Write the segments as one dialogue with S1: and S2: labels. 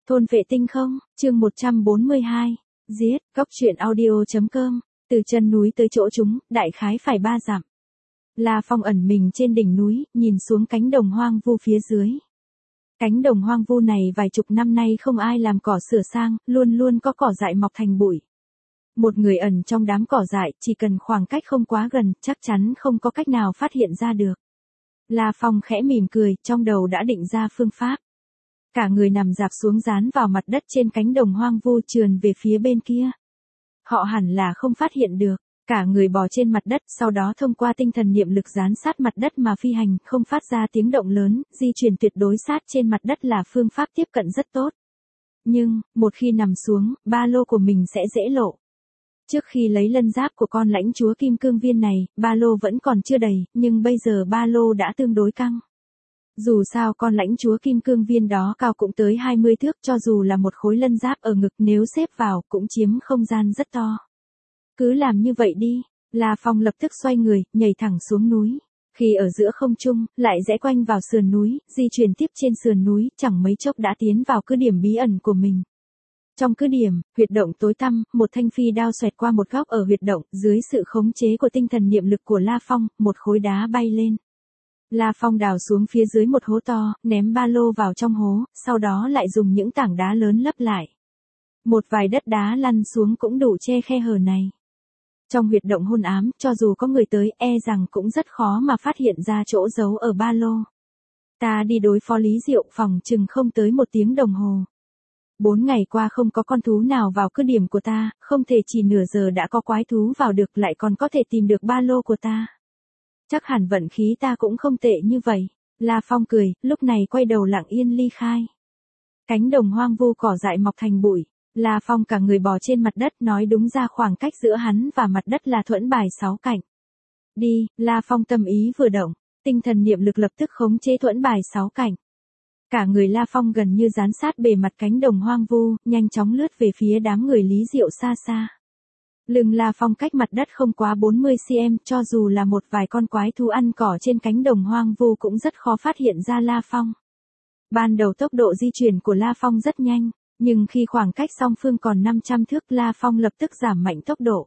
S1: Thôn vệ tinh không, chương 142. Giết, góc truyện audio.com. Từ chân núi tới chỗ chúng, đại khái phải 3 dặm. La Phong ẩn mình trên đỉnh núi, nhìn xuống cánh đồng hoang vu phía dưới. Cánh đồng hoang vu này vài chục năm nay không ai làm cỏ sửa sang, luôn luôn có cỏ dại mọc thành bụi. Một người ẩn trong đám cỏ dại, chỉ cần khoảng cách không quá gần, chắc chắn không có cách nào phát hiện ra được. La Phong khẽ mỉm cười, trong đầu đã định ra phương pháp. Cả người nằm dạp xuống dán vào mặt đất trên cánh đồng hoang vu trườn về phía bên kia. Họ hẳn là không phát hiện được, cả người bò trên mặt đất, sau đó thông qua tinh thần niệm lực dán sát mặt đất mà phi hành, không phát ra tiếng động lớn, di chuyển tuyệt đối sát trên mặt đất là phương pháp tiếp cận rất tốt. Nhưng, một khi nằm xuống, ba lô của mình sẽ dễ lộ. Trước khi lấy lân giáp của con lãnh chúa kim cương viên này, ba lô vẫn còn chưa đầy, nhưng bây giờ ba lô đã tương đối căng. Dù sao con lãnh chúa kim cương viên đó cao cũng tới 20 thước, cho dù là một khối lân giáp ở ngực nếu xếp vào cũng chiếm không gian rất to. Cứ làm như vậy đi, La Phong lập tức xoay người, nhảy thẳng xuống núi. Khi ở giữa không trung, lại rẽ quanh vào sườn núi, di chuyển tiếp trên sườn núi, chẳng mấy chốc đã tiến vào cứ điểm bí ẩn của mình. Trong cứ điểm, huyệt động tối tăm, một thanh phi đao xoẹt qua một góc ở huyệt động, dưới sự khống chế của tinh thần niệm lực của La Phong, một khối đá bay lên. La Phong đào xuống phía dưới một hố to, ném ba lô vào trong hố, sau đó lại dùng những tảng đá lớn lấp lại. Một vài đất đá lăn xuống cũng đủ che khe hở này. Trong huyệt động hôn ám, cho dù có người tới, e rằng cũng rất khó mà phát hiện ra chỗ giấu ở ba lô. Ta đi đối phó Lý Diệu, phòng chừng không tới 1 tiếng đồng hồ. 4 ngày qua không có con thú nào vào cứ điểm của ta, không thể chỉ nửa giờ đã có quái thú vào được, lại còn có thể tìm được ba lô của ta. Chắc hẳn vận khí ta cũng không tệ như vậy. La Phong cười, lúc này quay đầu lặng yên ly khai. Cánh đồng hoang vu cỏ dại mọc thành bụi. La Phong cả người bò trên mặt đất, nói đúng ra khoảng cách giữa hắn và mặt đất là thuẫn bài 6 cạnh. Đi, La Phong tâm ý vừa động, tinh thần niệm lực lập tức khống chế thuẫn bài 6 cạnh. Cả người La Phong gần như dán sát bề mặt cánh đồng hoang vu, nhanh chóng lướt về phía đám người Lý Diệu xa xa. Lưng La Phong cách mặt đất không quá 40 cm, cho dù là một vài con quái thú ăn cỏ trên cánh đồng hoang vu cũng rất khó phát hiện ra La Phong. Ban đầu tốc độ di chuyển của La Phong rất nhanh, nhưng khi khoảng cách song phương còn 500 thước, La Phong lập tức giảm mạnh tốc độ.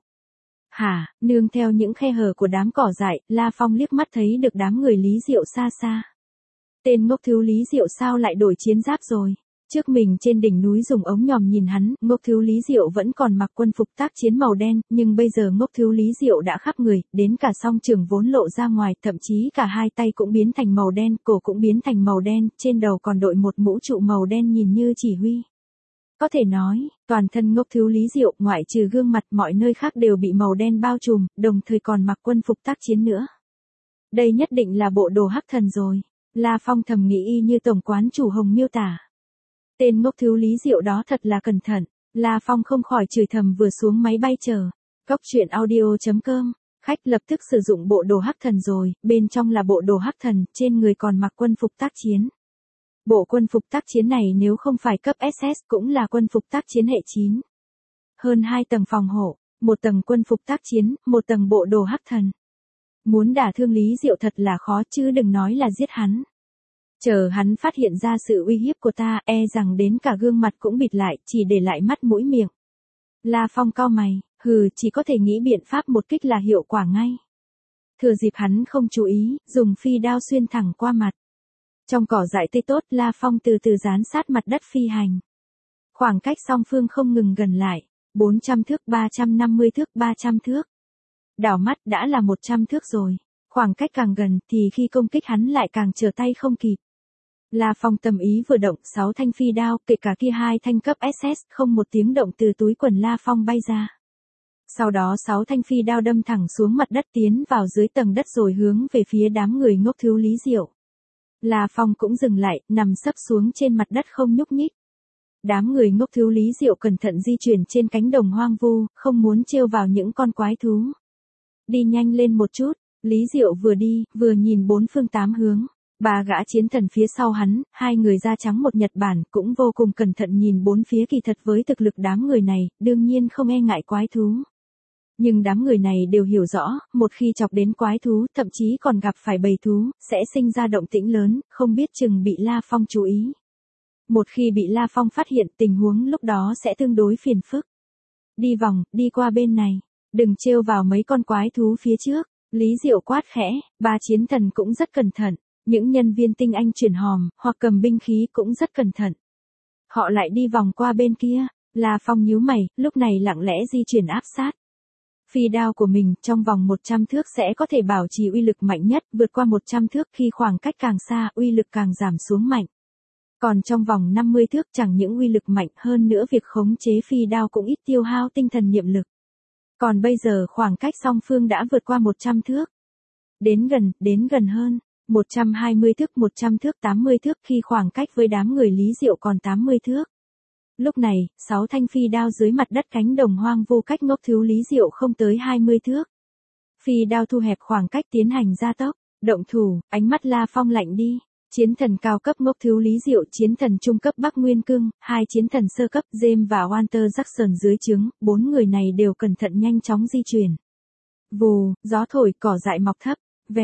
S1: Nương theo những khe hở của đám cỏ dại, La Phong liếc mắt thấy được đám người Lý Diệu xa xa. Tên ngốc thiếu Lý Diệu sao lại đổi chiến giáp rồi? Trước mình trên đỉnh núi dùng ống nhòm nhìn hắn, ngốc thiếu Lý Diệu vẫn còn mặc quân phục tác chiến màu đen, nhưng bây giờ ngốc thiếu Lý Diệu đã khắp người, đến cả song trường vốn lộ ra ngoài, thậm chí cả hai tay cũng biến thành màu đen, cổ cũng biến thành màu đen, trên đầu còn đội một mũ trụ màu đen nhìn như chỉ huy. Có thể nói, toàn thân ngốc thiếu Lý Diệu, ngoại trừ gương mặt, mọi nơi khác đều bị màu đen bao trùm, đồng thời còn mặc quân phục tác chiến nữa. Đây nhất định là bộ đồ hắc thần rồi. La Phong thầm nghĩ y như tổng quán chủ Hồng miêu tả. Tên ngốc thiếu Lý Diệu đó thật là cẩn thận. La Phong không khỏi chửi thầm vừa xuống máy bay chờ. Góc truyện audio.com. Khách lập tức sử dụng bộ đồ hắc thần rồi, bên trong là bộ đồ hắc thần, trên người còn mặc quân phục tác chiến. Bộ quân phục tác chiến này nếu không phải cấp SS cũng là quân phục tác chiến hệ 9. Hơn 2 tầng phòng hộ, 1 tầng quân phục tác chiến, 1 tầng bộ đồ hắc thần. Muốn đả thương Lý Diệu thật là khó, chứ đừng nói là giết hắn. Chờ hắn phát hiện ra sự uy hiếp của ta, e rằng đến cả gương mặt cũng bịt lại, chỉ để lại mắt mũi miệng. La Phong cau mày, chỉ có thể nghĩ biện pháp một kích là hiệu quả ngay. Thừa dịp hắn không chú ý, dùng phi đao xuyên thẳng qua mặt. Trong cỏ dại tươi tốt, La Phong từ từ dán sát mặt đất phi hành. Khoảng cách song phương không ngừng gần lại, 400 thước, 350 thước, 300 thước. Đảo mắt đã là 100 thước rồi, khoảng cách càng gần thì khi công kích hắn lại càng trở tay không kịp. La Phong tâm ý vừa động, 6 thanh phi đao, kể cả kia 2 thanh cấp SS, không một tiếng động từ túi quần La Phong bay ra. Sau đó 6 thanh phi đao đâm thẳng xuống mặt đất, tiến vào dưới tầng đất rồi hướng về phía đám người ngốc thiếu Lý Diệu. La Phong cũng dừng lại, nằm sấp xuống trên mặt đất không nhúc nhích. Đám người ngốc thiếu Lý Diệu cẩn thận di chuyển trên cánh đồng hoang vu, không muốn trêu vào những con quái thú. Đi nhanh lên một chút, Lý Diệu vừa đi, vừa nhìn 4 phương 8 hướng. 3 gã chiến thần phía sau hắn, 2 người da trắng một Nhật Bản, cũng vô cùng cẩn thận nhìn 4 phía. Kỳ thật với thực lực đám người này, đương nhiên không e ngại quái thú. Nhưng đám người này đều hiểu rõ, một khi chọc đến quái thú, thậm chí còn gặp phải bầy thú, sẽ sinh ra động tĩnh lớn, không biết chừng bị La Phong chú ý. Một khi bị La Phong phát hiện tình huống lúc đó sẽ tương đối phiền phức. Đi vòng, đi qua bên này. Đừng trêu vào mấy con quái thú phía trước. Lý Diệu quát khẽ, ba chiến thần cũng rất cẩn thận. Những nhân viên tinh anh chuyển hòm, hoặc cầm binh khí cũng rất cẩn thận. Họ lại đi vòng qua bên kia. La Phong nhíu mày, lúc này lặng lẽ di chuyển áp sát. Phi đao của mình trong vòng 100 thước sẽ có thể bảo trì uy lực mạnh nhất, vượt qua 100 thước khi khoảng cách càng xa, uy lực càng giảm xuống mạnh. Còn trong vòng 50 thước chẳng những uy lực mạnh hơn nữa việc khống chế phi đao cũng ít tiêu hao tinh thần niệm lực. Còn bây giờ khoảng cách song phương đã vượt qua 100 thước. Đến gần hơn, 120 thước, 100 thước, 80 thước khi khoảng cách với đám người Lý Diệu còn 80 thước. Lúc này, 6 thanh phi đao dưới mặt đất cánh đồng hoang vu cách ngốc thiếu Lý Diệu không tới 20 thước. Phi đao thu hẹp khoảng cách tiến hành gia tốc, động thủ, ánh mắt La Phong lạnh đi. Chiến thần cao cấp ngốc thiếu Lý Diệu, chiến thần trung cấp Bắc Nguyên Cương, 2 chiến thần sơ cấp James và Walter Jackson dưới trướng, 4 người này đều cẩn thận nhanh chóng di chuyển. Vù, gió thổi, cỏ dại mọc thấp.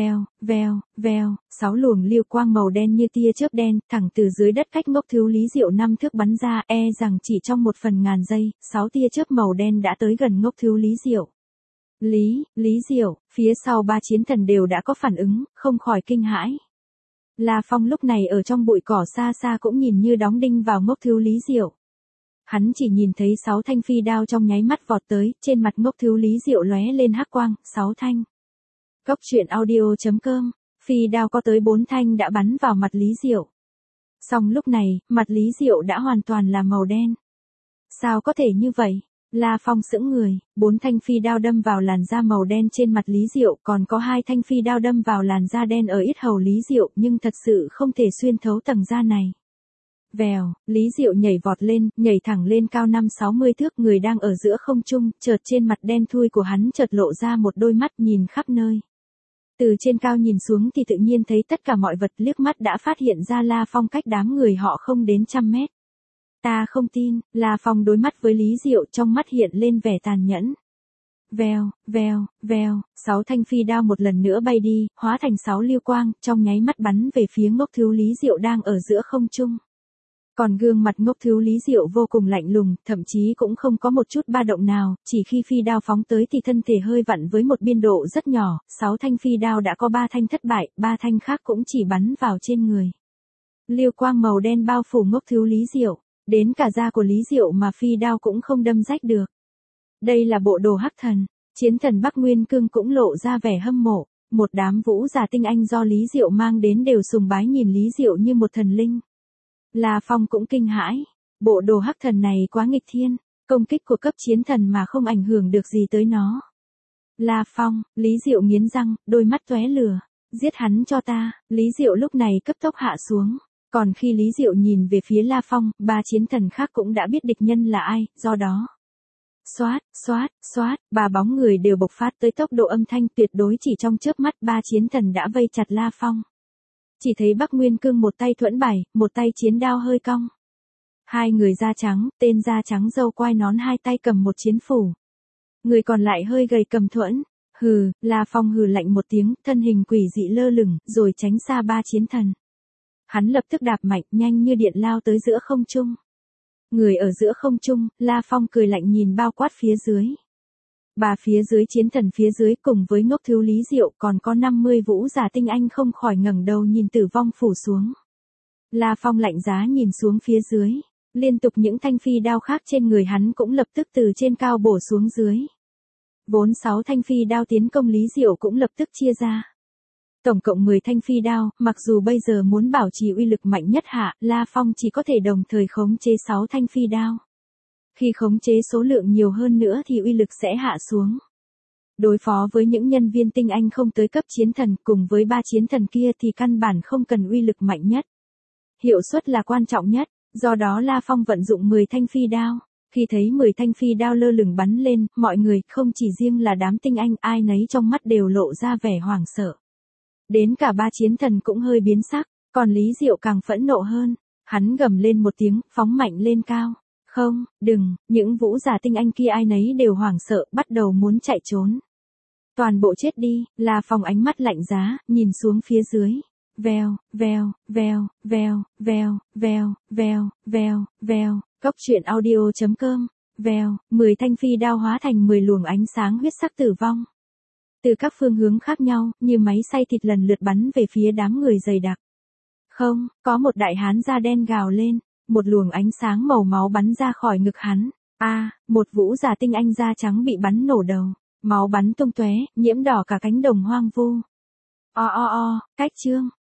S1: Veo, 6 luồng lưu quang màu đen như tia chớp đen, thẳng từ dưới đất cách ngốc thiếu Lý Diệu 5 thước bắn ra, rằng chỉ trong 1/1000 giây, 6 tia chớp màu đen đã tới gần ngốc thiếu Lý Diệu. Lý Diệu, phía sau 3 chiến thần đều đã có phản ứng, không khỏi kinh hãi. La Phong lúc này ở trong bụi cỏ xa xa cũng nhìn như đóng đinh vào ngốc thiếu Lý Diệu. Hắn chỉ nhìn thấy 6 thanh phi đao trong nháy mắt vọt tới, trên mặt ngốc thiếu Lý Diệu lóe lên hắc quang, 6 thanh. Cốc truyện audio.com, phi đao có tới 4 thanh đã bắn vào mặt Lý Diệu. Song lúc này, mặt Lý Diệu đã hoàn toàn là màu đen. Sao có thể như vậy? La Phong sững người, 4 thanh phi đao đâm vào làn da màu đen trên mặt Lý Diệu, còn có 2 thanh phi đao đâm vào làn da đen ở yết hầu Lý Diệu, nhưng thật sự không thể xuyên thấu tầng da này. Vèo, Lý Diệu nhảy vọt lên, nhảy thẳng lên cao 5-60 thước, người đang ở giữa không trung, chợt trên mặt đen thui của hắn chợt lộ ra một đôi mắt nhìn khắp nơi. Từ trên cao nhìn xuống thì tự nhiên thấy tất cả mọi vật, liếc mắt đã phát hiện ra La Phong cách đám người họ không đến 100 mét. Ta không tin, La Phong đối mắt với Lý Diệu, trong mắt hiện lên vẻ tàn nhẫn. Vèo, 6 thanh phi đao một lần nữa bay đi, hóa thành 6 lưu quang, trong nháy mắt bắn về phía ngốc thiếu Lý Diệu đang ở giữa không trung. Còn gương mặt ngốc thiếu Lý Diệu vô cùng lạnh lùng, thậm chí cũng không có một chút ba động nào, chỉ khi phi đao phóng tới thì thân thể hơi vặn với một biên độ rất nhỏ, 6 thanh phi đao đã có 3 thanh thất bại, 3 thanh khác cũng chỉ bắn vào trên người. Lưu quang màu đen bao phủ ngốc thiếu Lý Diệu, đến cả da của Lý Diệu mà phi đao cũng không đâm rách được. Đây là bộ đồ hắc thần, chiến thần Bắc Nguyên Cương cũng lộ ra vẻ hâm mộ, một đám vũ giả tinh anh do Lý Diệu mang đến đều sùng bái nhìn Lý Diệu như một thần linh. La Phong cũng kinh hãi, bộ đồ hắc thần này quá nghịch thiên, công kích của cấp chiến thần mà không ảnh hưởng được gì tới nó. La Phong, Lý Diệu nghiến răng, đôi mắt tóe lửa, giết hắn cho ta, Lý Diệu lúc này cấp tốc hạ xuống, còn khi Lý Diệu nhìn về phía La Phong, 3 chiến thần khác cũng đã biết địch nhân là ai, do đó. Xoát, 3 bóng người đều bộc phát tới tốc độ âm thanh tuyệt đối, chỉ trong chớp mắt 3 chiến thần đã vây chặt La Phong. Chỉ thấy Bắc Nguyên Cương một tay thuẫn bài, một tay chiến đao hơi cong. 2 người da trắng, tên da trắng râu quai nón 2 tay cầm một chiến phủ. Người còn lại hơi gầy cầm thuẫn. Hừ, La Phong hừ lạnh một tiếng, thân hình quỷ dị lơ lửng, rồi tránh xa 3 chiến thần. Hắn lập tức đạp mạnh, nhanh như điện lao tới giữa không trung. Người ở giữa không trung, La Phong cười lạnh nhìn bao quát phía dưới. 3 phía dưới chiến thần phía dưới cùng với ngốc thiếu Lý Diệu còn có 50 vũ giả tinh anh không khỏi ngẩng đầu nhìn tử vong phủ xuống. La Phong lạnh giá nhìn xuống phía dưới, liên tục những thanh phi đao khác trên người hắn cũng lập tức từ trên cao bổ xuống dưới. Vốn 6 thanh phi đao tiến công Lý Diệu cũng lập tức chia ra. Tổng cộng 10 thanh phi đao, mặc dù bây giờ muốn bảo trì uy lực mạnh nhất hạ, La Phong chỉ có thể đồng thời khống chế 6 thanh phi đao. Khi khống chế số lượng nhiều hơn nữa thì uy lực sẽ hạ xuống. Đối phó với những nhân viên tinh anh không tới cấp chiến thần cùng với 3 chiến thần kia thì căn bản không cần uy lực mạnh nhất. Hiệu suất là quan trọng nhất, do đó La Phong vận dụng 10 thanh phi đao. Khi thấy 10 thanh phi đao lơ lửng bắn lên, mọi người, không chỉ riêng là đám tinh anh, ai nấy trong mắt đều lộ ra vẻ hoảng sợ. Đến cả 3 chiến thần cũng hơi biến sắc, còn Lý Diệu càng phẫn nộ hơn. Hắn gầm lên một tiếng, phóng mạnh lên cao. Không, đừng, những vũ giả tinh anh kia ai nấy đều hoảng sợ, bắt đầu muốn chạy trốn. Toàn bộ chết đi, La Phong ánh mắt lạnh giá, nhìn xuống phía dưới. Vèo, vèo, vèo, vèo, vèo, vèo, vèo, vèo, vèo. Cốc truyện audio.com. Vèo, 10 thanh phi đao hóa thành 10 luồng ánh sáng huyết sắc tử vong. Từ các phương hướng khác nhau, như máy xay thịt lần lượt bắn về phía đám người dày đặc. Không, có một đại hán da đen gào lên, một luồng ánh sáng màu máu bắn ra khỏi ngực hắn. Một vũ giả tinh anh da trắng bị bắn nổ đầu, máu bắn tung tóe, nhiễm đỏ cả cánh đồng hoang vu. Cách chương